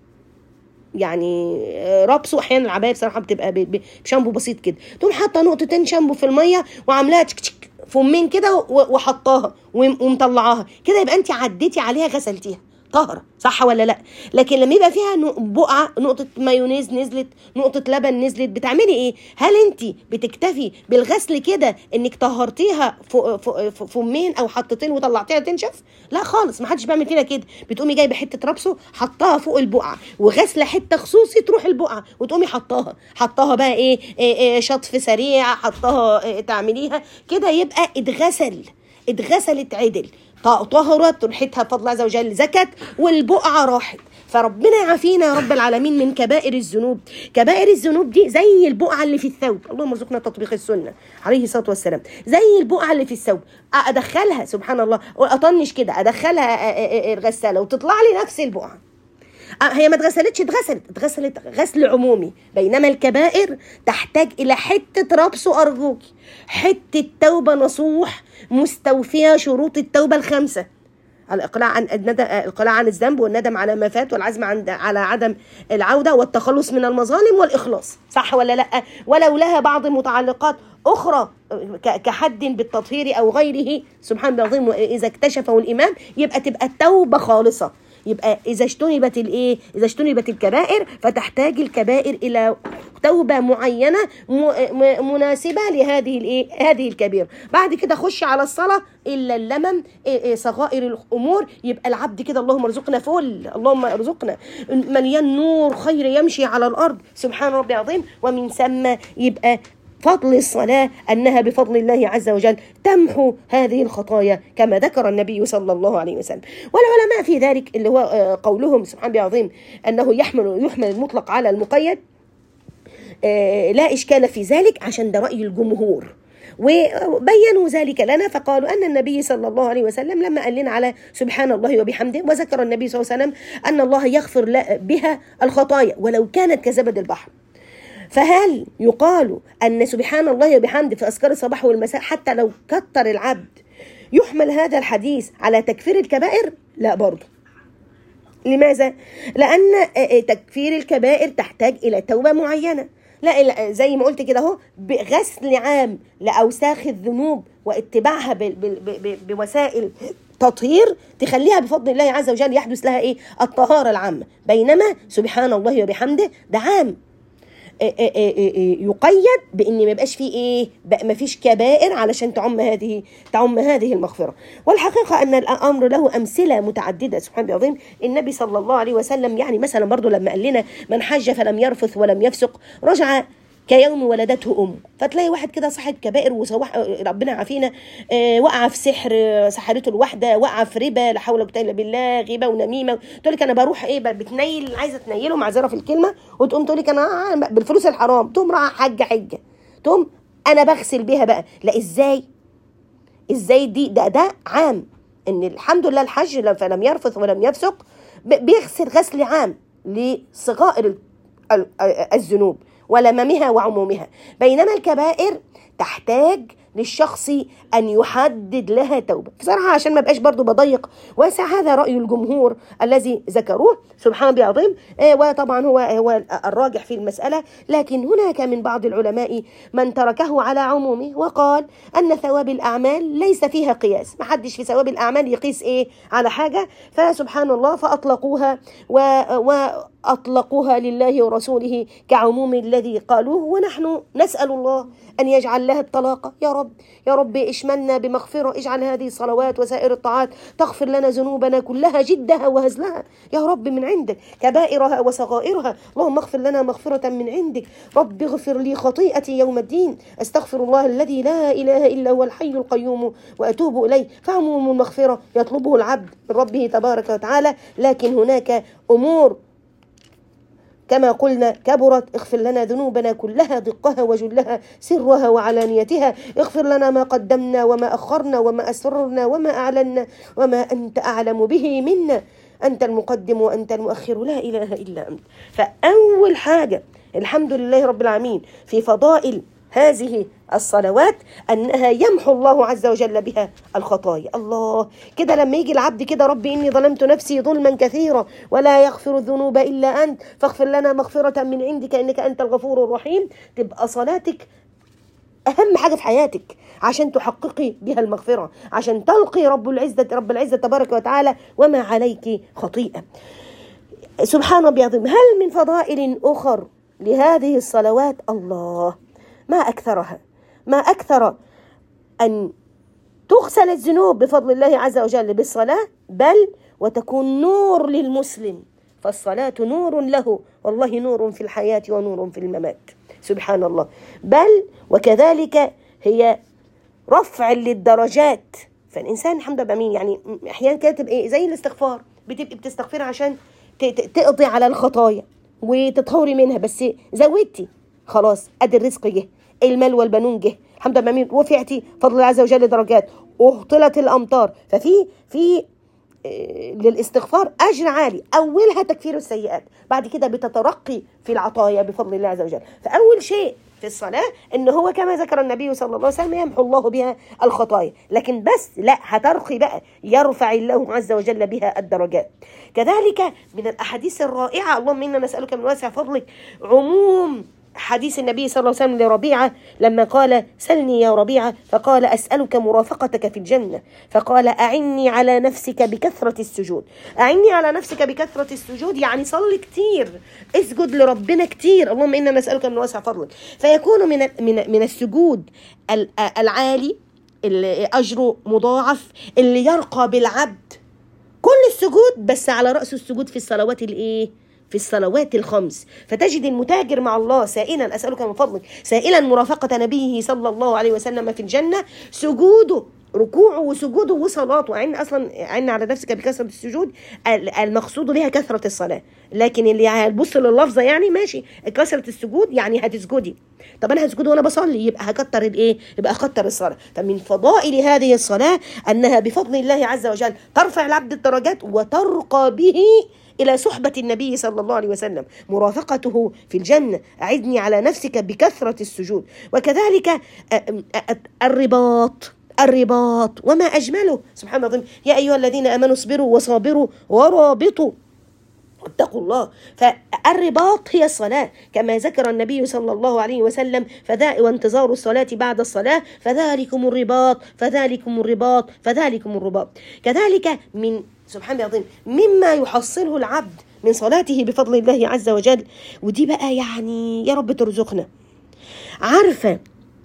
يعني رابسو، أحيانا العباية بصراحة بتبقى بشامبو بسيط كده، تقوم حاطة نقطتين شامبو في المية وعاملاها تشك تشك فمين كده وحطاها ومطلعاها كده، يبقى أنت عديتي عليها غسلتيها طهرة، صح ولا لا؟ لكن لما يبقى فيها بقعة، نقطة مايونيز نزلت، نقطة لبن نزلت، بتعملي ايه؟ هل انت بتكتفي بالغسل كده انك طهرتيها فمين او حطتين وطلعتيها تنشف؟ لا خالص، ما حدش بيعمل كده كده. بتقومي جايبه حته رابسو حطاها فوق البقعه، وغسله حته خصوصي تروح البقعه وتقومي حطاها حطاها بقى ايه, إيه, إيه شطف سريع، حطاها إيه تعمليها كده، يبقى اتغسل اتغسلت عدل، طهرت، ريحتها بفضل الله عز وجل زكت، والبقعة راحت. فربنا يعافينا يا رب العالمين من كبائر الذنوب. كبائر الذنوب دي زي البقعة اللي في الثوب، اللهم ارزقنا تطبيق السنة عليه الصلاة والسلام، زي البقعة اللي في الثوب، أدخلها سبحان الله وأطنش كده، أدخلها الغسالة وتطلع لي نفس البقعة. هي ما اتغسلتش، اتغسلت اتغسلت غسل عمومي، بينما الكبائر تحتاج إلى حتة ربس، أرجوك حتة توبة نصوح مستوفية شروط التوبة الخمسة: الإقلاع عن الندم، الإقلاع عن الذنب، والندم على ما فات، والعزم عن على عدم العودة، والتخلص من المظالم، والإخلاص، صح ولا لأ؟ ولو لها بعض متعلقات أخرى كحد بالتطهير أو غيره، سبحان الله العظيم، إذا اكتشفه الإمام يبقى تبقى التوبة خالصة. يبقى إذا اجتنبت الإيه؟ إذا اجتنبت الكبائر فتحتاج الكبائر إلى توبة معينة مناسبة لهذه الإيه؟ هذه الكبيرة. بعد كده خش على الصلاة، إلا اللمم صغائر الأمور، يبقى العبد كده اللهم ارزقنا فل، اللهم ارزقنا مليان نور خير يمشي على الأرض، سبحان ربي العظيم. ومن ثم يبقى فضل الصلاة أنها بفضل الله عز وجل تمحو هذه الخطايا كما ذكر النبي صلى الله عليه وسلم. والعلماء في ذلك اللي هو قولهم سبحان الله العظيم أنه يحمل يحمل المطلق على المقيد، لا إشكال في ذلك، عشان ده رأي الجمهور، وبينوا ذلك لنا. فقالوا أن النبي صلى الله عليه وسلم لما قال لنا على سبحان الله وبحمده، وذكر النبي صلى الله عليه وسلم أن الله يغفر بها الخطايا ولو كانت كزبد البحر، فهل يقال أن سبحان الله وبحمده في أذكار الصباح والمساء حتى لو كتر العبد يحمل هذا الحديث على تكفير الكبائر؟ لا برضه. لماذا؟ لأن تكفير الكبائر تحتاج إلى توبة معينة، لا زي ما قلت كده اهو، بغسل عام لأوساخ الذنوب واتباعها بوسائل تطهير تخليها بفضل الله عز وجل يحدث لها ايه؟ الطهارة العامة. بينما سبحان الله وبحمده ده عام يقيد بان ما يبقاش فيه ايه، ما فيش كبائر علشان تعم هذه تعم هذه المغفره. والحقيقه ان الامر له امثله متعدده سبحان الله العظيم. النبي صلى الله عليه وسلم يعني مثلا برضو لما قال لنا من حج فلم يرفث ولم يفسق رجع كيوم ولدته أم. فتلاقي واحد كده صاحب كبائر وصواح ربنا عافينا، آه وقع في سحر سحرته الواحدة، وقع في ربا لا حول ولا قوة إلا بالله، غيبة ونميمة، تقول لك أنا بروح إيه بتنيل، عايزة تنيله معذرة في الكلمة، وتقوم تقول لك أنا بالفلوس الحرام، تقوم راح حجة حجة، تقوم أنا بغسل بيها بقى. لا إزاي إزاي دي ده ده عام، إن الحمد لله الحج فلم يرفث ولم يفسق بيغسل غسل عام لصغائر الذنوب ولممها وعمومها. بينما الكبائر تحتاج للشخص أن يحدد لها توبة. بصراحة عشان ما بقاش برضو بضيق واسع، هذا رأي الجمهور الذي ذكروه سبحان الله العظيم، وطبعا هو هو الراجح في المسألة. لكن هناك من بعض العلماء من تركه على عمومه وقال أن ثواب الأعمال ليس فيها قياس، ما حدش في ثواب الأعمال يقيس إيه على حاجة، فسبحان الله فأطلقوها و, و أطلقوها لله ورسوله كعموم الذي قالوه. ونحن نسأل الله أن يجعل لها الطلاقة يا رب. يا رب اشملنا بمغفرة، اجعل هذه الصلوات وسائر الطاعات تغفر لنا ذنوبنا كلها جدها وهزلها يا رب من عندك، كبائرها وصغائرها. اللهم اغفر لنا مغفرة من عندك. رب اغفر لي خطيئتي يوم الدين، استغفر الله الذي لا إله إلا هو الحي القيوم وأتوب إليه. فعموم المغفرة يطلبه العبد من ربه تبارك وتعالى، لكن هناك أمور كما قلنا كبرت. اغفر لنا ذنوبنا كلها دقها وجلها سرها وعلانيتها، اغفر لنا ما قدمنا وما أخرنا وما أسررنا وما أعلنا وما أنت أعلم به منا، أنت المقدم وأنت المؤخر لا إله إلا أنت. فأول حاجة الحمد لله رب العالمين في فضائل هذه الصلوات أنها يمحو الله عز وجل بها الخطايا. الله كده لما يجي العبد كده ربي إني ظلمت نفسي ظلما كثيرا ولا يغفر الذنوب إلا أنت فاغفر لنا مغفرة من عندك إنك أنت الغفور الرحيم، تبقى صلاتك أهم حاجة في حياتك عشان تحققي بها المغفرة، عشان تلقي رب العزة رب العزة تبارك وتعالى وما عليك خطيئة. سبحان ربي العظيم. هل من فضائل أخر لهذه الصلوات؟ الله ما أكثرها، ما أكثر أن تغسل الذنوب بفضل الله عز وجل بالصلاة، بل وتكون نور للمسلم، فالصلاة نور له والله نور في الحياة ونور في الممات سبحان الله. بل وكذلك هي رفع للدرجات، فالإنسان الحمد لله بأمين يعني أحيانا كده تبقى زي الاستغفار، بتبقى بتستغفر عشان تقضي على الخطايا وتطهري منها، بس زودتي خلاص أدي الرزق جه، المال والبنون جه، الحمد لله بأمين، رفعتي فضل الله عز وجل درجات، وهطلت الأمطار. ففي في للاستغفار أجر عالي، أولها تكفير السيئات، بعد كده بتترقي في العطايا بفضل الله عز وجل. فأول شيء في الصلاة إن هو كما ذكر النبي صلى الله عليه وسلم يمحو الله بها الخطايا، لكن بس لا هترقي بقى، يرفع الله عز وجل بها الدرجات. كذلك من الأحاديث الرائعة، اللهم إنا نسألك من واسع فضلك، عموم حديث النبي صلى الله عليه وسلم لربيعة لما قال سلني يا ربيعة، فقال أسألك مرافقتك في الجنة، فقال أعني على نفسك بكثرة السجود. أعني على نفسك بكثرة السجود يعني صل كتير، اسجد لربنا كتير، اللهم إنا نسألك من واسع فضلك. فيكون من من من السجود العالي اللي أجره مضاعف، اللي يرقى بالعبد كل السجود، بس على رأس السجود في الصلوات الإيه؟ في الصلوات الخمس. فتجد المتاجر مع الله سائلا أسألك من فضلك، سائلا مرافقة نبيه صلى الله عليه وسلم في الجنة، سجوده ركوعه وسجوده وصلاته. عين أصلا عين على نفسك بكثرة السجود، المقصود بها كثرة الصلاة، لكن اللي هتبص لللفظة يعني ماشي كثرة السجود يعني هتسجدي، طب أنا هسجد وأنا بصلي يبقى هكتر الإيه؟ يبقى هكتر الصلاة. فمن فضائل هذه الصلاة أنها بفضل الله عز وجل ترفع العبد الدرجات وترقى به إلى صحبة النبي صلى الله عليه وسلم، مرافقته في الجنة. أعدني على نفسك بكثرة السجود. وكذلك الرباط الرباط وما أجمله سبحان الله. يا أيها الذين آمنوا اصبروا وصابروا ورابطوا اتقوا الله. فالرباط هي الصلاة كما ذكر النبي صلى الله عليه وسلم، فذا وانتظار الصلاة بعد الصلاة، فذلكم الرباط فذلكم الرباط فذلكم الرباط. كذلك من سبحان الله مما يحصله العبد من صلاته بفضل الله عز وجل، ودي بقى يعني يا رب ترزقنا. عارفة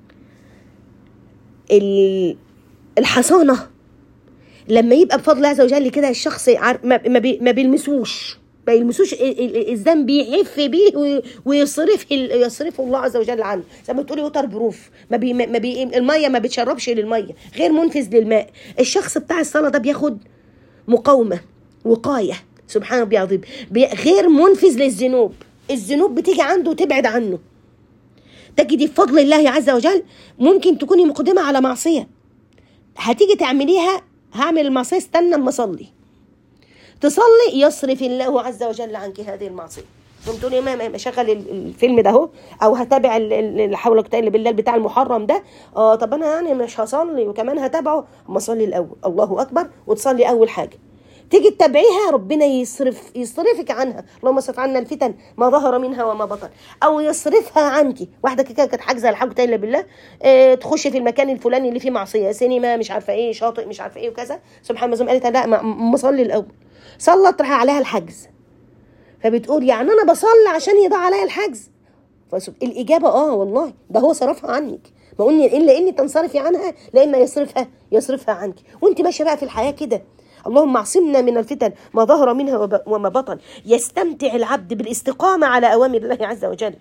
الحصانة لما يبقى بفضل الله عز وجل كده الشخص ما بيلمسوش ما يلمسوش الذنب، يحف بيه ويصرفه يصرفه الله عز وجل عنه، زي ما بتقولي وتر بروف، ما بي ما بي الميه ما بتشربش للميه، غير منفذ للماء. الشخص بتاع الصلاه ده بياخد مقاومه وقايه سبحان ربي العظيم، غير منفذ للذنوب، الذنوب بتيجي عنده وتبعد عنه. تجدي بفضل الله عز وجل ممكن تكوني مقدمه على معصيه، هتيجي تعمليها، هعمل المعصيه استنى اما اصلي، تصلي يصرف الله عز وجل عنك هذه المعصيه. تقوم تقول يا ماما اشغل الفيلم ده اهو، او هتابع لا حول ولا قوه الا بالله بتاع المحرم ده. اه طب انا يعني مش هصلي وكمان هتابعه، اما اصلي الاول الله اكبر وتصلي اول حاجه، تيجي تتابعيها ربنا يصرف يصرفك عنها. اللهم اصرف عنا الفتن ما ظهر منها وما بطن، او يصرفها عنك. واحده كده كانت حاجزه لا حول ولا قوه الا بالله، اه تخش في المكان الفلاني اللي فيه معصيه، سينما مش عارفه ايه، شاطئ مش عارفه ايه وكذا، سبحان الله قالت لا ما اصلي الاول، صلت راح عليها الحجز. فبتقول يعني انا بصلي عشان يضاع عليا الحجز؟ الاجابه اه والله ده هو صرفها عنك، ما قلني الا اني تنصرفي عنها لان يصرفها يصرفها عنك. وانت ماشيه بقى في الحياه كده، اللهم اعصمنا من الفتن ما ظهر منها وما بطن. يستمتع العبد بالاستقامه على اوامر الله عز وجل،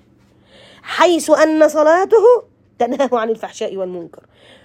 حيث ان صلاته تنهاه عن الفحشاء والمنكر.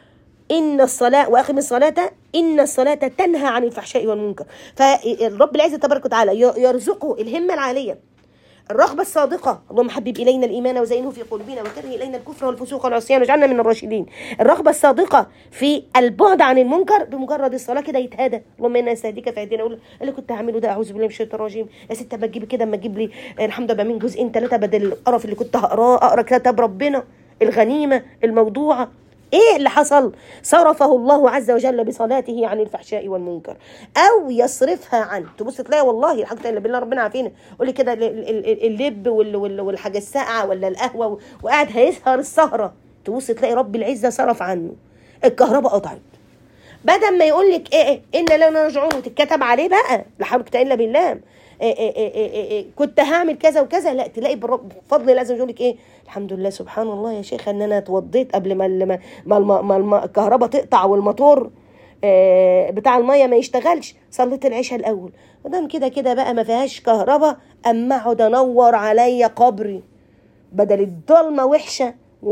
إن الصلاة وأقم الصلاة إن الصلاة تنهى عن الفحشاء والمنكر. فالرب العزة تبارك وتعالى يرزقه الهمة العالية، الرغبة الصادقة. اللهم حبب إلينا الإيمان وزينه في قلوبنا وكره إلينا الكفر والفسوق والعصيان واجعلنا من الراشدين. الرغبة الصادقة في البعد عن المنكر، بمجرد الصلاة كده يتهادى. اللهم إنا نستهديك فاهدنا. أقول اللي كنت هعمله ده أعوذ بالله من الشيطان الرجيم، يا ستة ما تجيبي كده، اما تجيب لي الحمد لله من جزئين ثلاثة بدل القرف اللي كنت هقراه، أقرأ كتاب ربنا الغنيمة الموضوعة. ايه اللي حصل؟ صرفه الله عز وجل بصلاته عن الفحشاء والمنكر، او يصرفها عنه. تبص تلاقي والله الحمد لله بالله ربنا عافينا، قولي كده اللب والحاجه الساقعه ولا القهوه وقاعد هيسهر السهره، تبص تلاقي رب العزه صرف عنه، الكهرباء قطعت، بدل ما يقول لك ايه ان لا نرجعون وتتكتب عليه بقى لا حول ولا الا بالله إيه إيه إيه إيه إيه كنت هعمل كذا وكذا، لا تلاقي بفضل الله لازم يقول لك ايه الحمد لله سبحان الله يا شيخه ان انا اتوضيت قبل ما ما ما, ما, ما الكهرباء تقطع والموتور إيه بتاع الميه ما يشتغلش، صليت العشاء الاول. مادام كده كده بقى ما فيهاش كهرباء، اما اقعد انور عليا قبري بدل الضلمه وحشه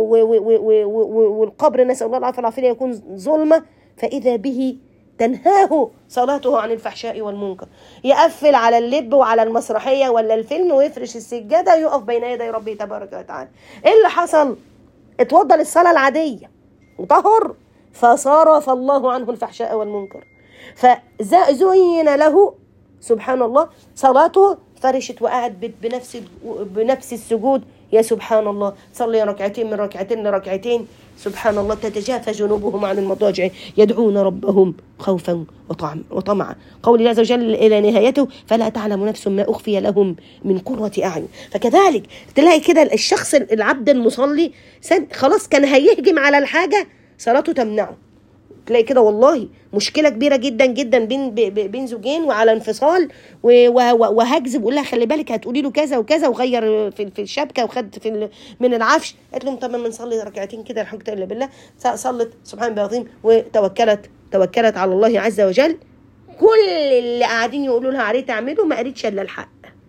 والقبر نسال الله العافيه والعافيه يكون ظلمه، فاذا به تنهاه صلاته عن الفحشاء والمنكر. يقفل على اللب وعلى المسرحية ولا الفيلم ويفرش السجادة يقف بين يدي ربه تبارك وتعالى. ايه اللي حصل؟ اتوضى للصلاة العادية وطهر، فصرف الله عنه الفحشاء والمنكر، فزين له سبحان الله صلاته، فرشت وقعد بنفس بنفس السجود. يا سبحان الله صلي ركعتين من ركعتين لركعتين، سبحان الله تتجافى جنوبهم عن المضاجع يدعون ربهم خوفا وطمعا. قول الله عز وجل إلى نهايته فلا تعلم نفس ما أخفي لهم من قرة أعين. فكذلك تلاقي كده الشخص العبد المصلي خلاص كان هيهجم على الحاجة، صلاته تمنعه. تلاقي كده والله مشكله كبيره جدا جدا بين بين زوجين وعلى انفصال وهجز، بقول لها خلي بالك هتقولي له كذا وكذا وغير في في الشبكه وخد في من العفش. قالت لهم طب ما نصلي ركعتين كده الحمد لله بالله، صلت سبحان الله العظيم وتوكلت توكلت على الله عز وجل. كل اللي قاعدين يقولوا لها عليه تعمله ما قالتش الا الحق.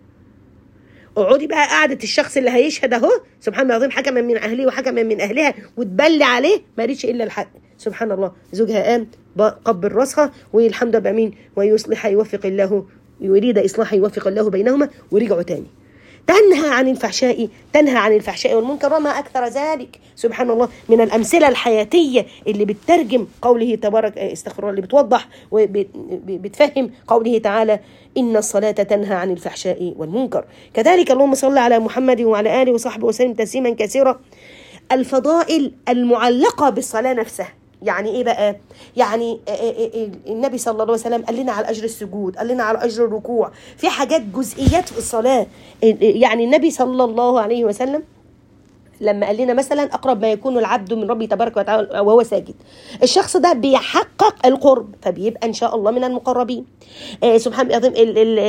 اقعدي بقى قعدة الشخص اللي هيشهد اهو سبحان الله العظيم حكما من اهله وحكما من اهلها وتبلي عليه، ما قالتش الا الحق. سبحان الله زوجها قام قبل راسها والحمد لله بامين ويصلح يوفق الله، يريد اصلاح يوفق الله بينهما، ورجعوا تاني. تنهى عن الفحشاء تنهى عن الفحشاء والمنكر وما اكثر ذلك. سبحان الله من الامثله الحياتيه اللي بتترجم قوله تبارك استغفر الله، اللي بتوضح وبتفهم قوله تعالى ان الصلاه تنهى عن الفحشاء والمنكر. كذلك اللهم صل على محمد وعلى اله وصحبه وسلم تسليما كثيرا. الفضائل المعلقه بالصلاه نفسها، يعني ايه بقى؟ يعني النبي صلى الله عليه وسلم قال لنا على اجر السجود، قال لنا على اجر الركوع، في حاجات جزئيات في الصلاه. يعني النبي صلى الله عليه وسلم لما قال لنا مثلا اقرب ما يكون العبد من ربه تبارك وتعالى وهو ساجد، الشخص ده بيحقق القرب فبيبقى ان شاء الله من المقربين. آه سبحان الله العظيم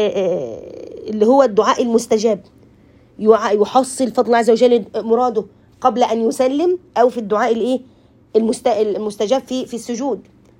اللي هو الدعاء المستجاب، يحصل فضل عز وجل مراده قبل ان يسلم او في الدعاء الايه المستجاب في في السجود.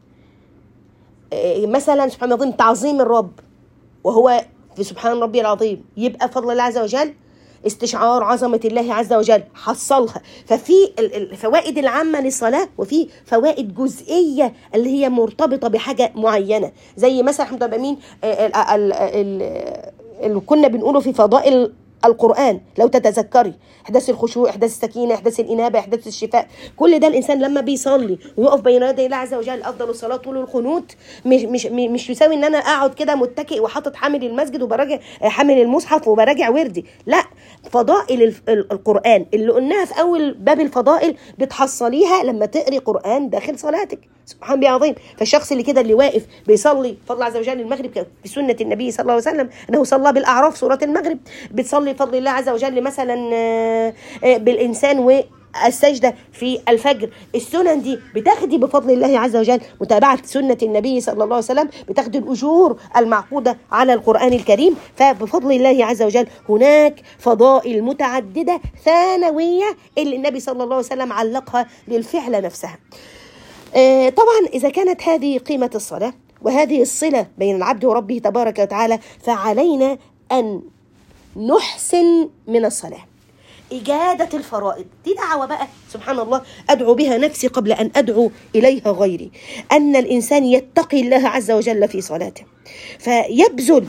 مثلا سبحان الله العظيم تعظيم الرب وهو في سبحان ربي العظيم، يبقى فضل الله عز وجل استشعار عظمة الله عز وجل حصلها. ففي الفوائد العامة للصلاة وفي فوائد جزئية اللي هي مرتبطة بحاجة معينة، زي مثلا الحمد لله مين اللي كنا بنقوله في فضائل القرآن لو تتذكري إحداث الخشوع، إحداث السكينة، إحداث الإنابة، إحداث الشفاء، كل ده الإنسان لما بيصلي ويقف بين يدي الله عز وجل أفضل الصلاة طول القنوت مش مش مش يساوي إن أنا أقعد كده متكئ وحاطط حامل المسجد وبراجع حامل المصحف وبراجع وردي. لا، فضائل القرآن اللي قلناها في أول باب الفضائل بتحصليها لما تقري قرآن داخل صلاتك. سبحان الله عظيم. فالشخص اللي كده اللي واقف بيصلي فضل عز وجل المغرب في سنة النبي صلى الله عليه وسلم أنه صلى بالأعراف سورة المغرب، بتصلي فضل الله عز وجل مثلا بالإنسان والسجدة في الفجر. السنن دي بتاخدي بفضل الله عز وجل متابعة سنة النبي صلى الله عليه وسلم، بتاخدي الأجور المعقودة على القرآن الكريم. فبفضل الله عز وجل هناك فضائل متعددة ثانوية اللي النبي صلى الله عليه وسلم علقها للفعل نفسها. طبعا إذا كانت هذه قيمة الصلاة وهذه الصلة بين العبد وربه تبارك وتعالى، فعلينا أن نحسن من الصلاة. إجادة الفرائض دي دعوة بقى سبحان الله أدعو بها نفسي قبل أن أدعو إليها غيري، أن الإنسان يتقي الله عز وجل في صلاته، فيبذل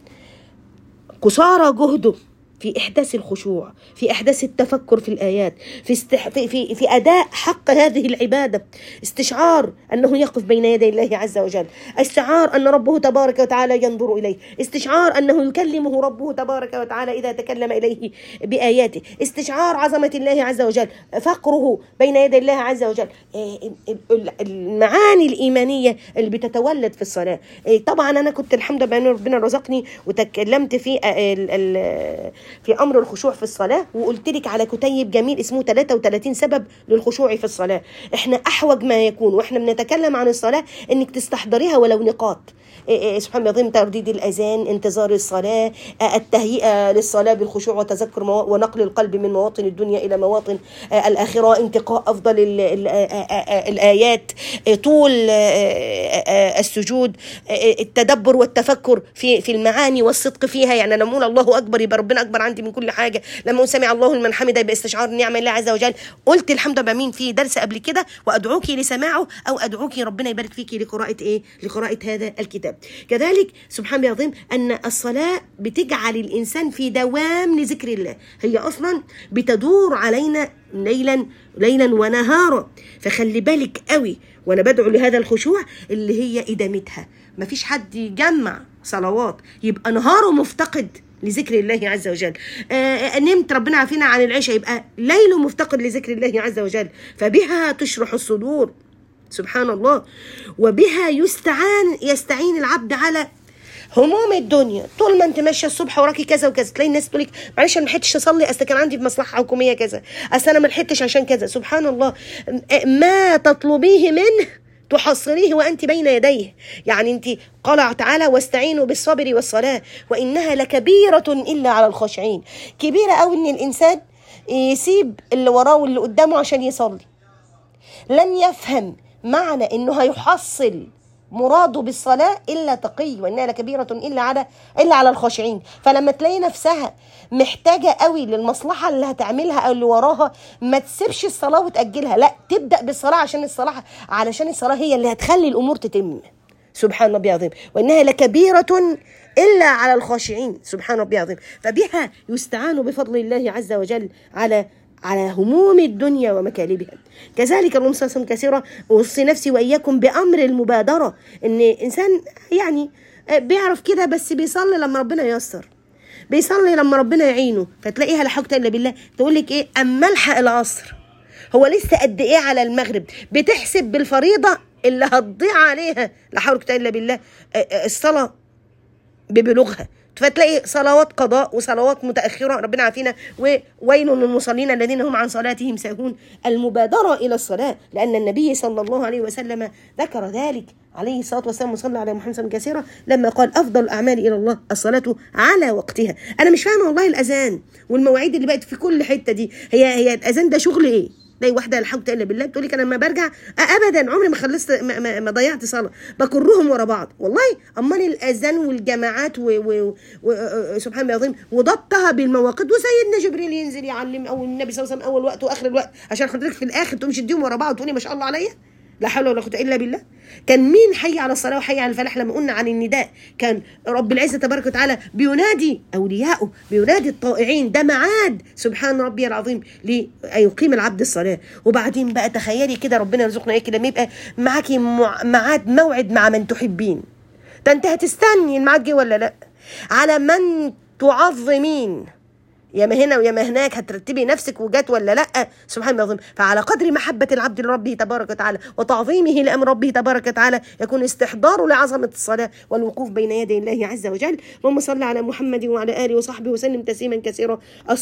قصارى جهده في إحداث الخشوع، في إحداث التفكر في الآيات، في, استح... في, في, في أداء حق هذه العبادة، استشعار أنه يقف بين يدي الله عز وجل، استشعار أن ربه تبارك وتعالى ينظر إليه، استشعار أنه يكلمه ربه تبارك وتعالى إذا تكلم إليه بآياته، استشعار عظمة الله عز وجل، فقره بين يدي الله عز وجل، المعاني الإيمانية اللي بتتولد في الصلاة. طبعا أنا كنت الحمد لله ربنا رزقني وتكلمت في ال ال في أمر الخشوع في الصلاة، وقلت لك على كتيب جميل اسمه ثلاثة وثلاثين سبب للخشوع في الصلاة. احنا أحوج ما يكون واحنا بنتكلم عن الصلاة انك تستحضريها ولو نقاط. سبحان الله العظيم، ترديد الأذان، انتظار الصلاة، التهيئة للصلاة بالخشوع وتذكر ونقل القلب من مواطن الدنيا إلى مواطن الآخرة، انتقاء أفضل الآيات، طول السجود، التدبر والتفكر في في المعاني والصدق فيها. يعني لما أقول الله أكبر يبقى ربنا أكبر عندي من كل حاجة، لما أقول سمع الله لمن حمده يبقى استشعار نعمة الله عز وجل. قلت الحمد لله مين في درس قبل كده وأدعوكي لسماعه أو أدعوكي ربنا يبارك فيكي لقراءة إيه لقراءة هذا الكتاب. كذلك سبحان الله العظيم أن الصلاة بتجعل الإنسان في دوام لذكر الله، هي أصلا بتدور علينا ليلا ليلا ونهارا. فخلي بالك قوي وأنا بدعو لهذا الخشوع اللي هي إدامتها. ما فيش حد يجمع صلوات يبقى نهاره مفتقد لذكر الله عز وجل. آه نمت ربنا عافينا عن العشاء يبقى ليله مفتقد لذكر الله عز وجل، فبها تشرح الصدور سبحان الله، وبها يستعان يستعين العبد على هموم الدنيا. طول ما انت ماشيه الصبح وراكي كذا وكذا، تلاقي الناس تقول لك معلش انا ما لحقتش اصلي اصل كان عندي في مصلحه حكوميه كذا، اصل انا ما لحقتش عشان كذا. سبحان الله، ما تطلبيه منه تحصليه وأنت بين يديه. يعني أنت قال تعالى واستعينوا بالصبر والصلاة وإنها لكبيرة إلا على الخاشعين. كبيرة أو إن الإنسان يسيب اللي وراه واللي قدامه عشان يصلي، لن يفهم معنى إنه هيحصل مراده بالصلاة إلا تقي، وإنها لكبيرة إلا على إلا على الخاشعين. فلما تلاقي نفسها محتاجة قوي للمصلحة اللي هتعملها أو اللي وراها، ما تسيبش الصلاة وتأجلها، لا تبدأ بالصلاة عشان الصلاة علشان الصلاة هي اللي هتخلي الأمور تتم. سبحان ربي العظيم، وإنها لكبيرة إلا على الخاشعين. سبحان ربي العظيم. فبها يستعان بفضل الله عز وجل على على هموم الدنيا ومكالبها. كذلك اللهم صل وسلم كثيرا أوصي نفسي وإياكم بأمر المبادرة. إن إنسان يعني بيعرف كده بس بيصلي لما ربنا ييسر، بيصلي لما ربنا يعينه، فتلاقيها لا حول إلا بالله تقول لك إيه أما الحق العصر هو لسه قد إيه على المغرب، بتحسب بالفريضة اللي هتضيع عليها لا حول إلا بالله الصلاة ببلوغها، فتلاقي صلوات قضاء وصلوات متأخرة ربنا عافينا. وويل للمصلين الذين هم عن صلاتهم ساهون. المبادرة إلى الصلاة، لأن النبي صلى الله عليه وسلم ذكر ذلك عليه الصلاة والسلام وصلى على محمد صلى كثيرا لما قال أفضل الأعمال إلى الله الصلاة على وقتها. أنا مش فاهمة والله الأذان والمواعيد اللي بقت في كل حتة دي، هي هي الأذان ده شغل إيه؟ تلاقي واحده لا حول الا بالله بتقول لك انا لما برجع ابدا عمري ما خلصت ما, ما, ما ضيعت صلاه، بكرهم ورا بعض. والله امال الاذان والجماعات وسبحان الله العظيم وضبطها بالمواقيت، وسيدنا جبريل ينزل يعلم او النبي صلى الله عليه وسلم اول وقت واخر الوقت عشان حضرتك في الاخر تقومي تديهم ورا بعض وتقولي ما شاء الله عليا لا حول ولا قوه الا بالله. كان مين حي على الصلاة وحي على الفلاح لما قلنا عن النداء؟ كان رب العزة تبارك وتعالى بينادي أولياءه، بينادي الطائعين، ده معاد سبحان ربي العظيم ليقيم العبد الصلاة. وبعدين بقى تخيلي كده، ربنا يرزقنا ايه كده، لما يبقى معاكي معاد موعد مع من تحبين، ده انت هتستني الميعاد جه ولا لا؟ على من تعظمين، يا ما هنا ويا ما هناك، هترتبي نفسك وجات ولا لا؟ سبحان الله العظيم. فعلى قدر محبة العبد لربه تبارك وتعالى وتعظيمه لأمر ربه تبارك وتعالى يكون استحضاره لعظمة الصلاة والوقوف بين يدي الله عز وجل. اللهم صل على محمد وعلى آله وصحبه وسلم تسليما كثيرا.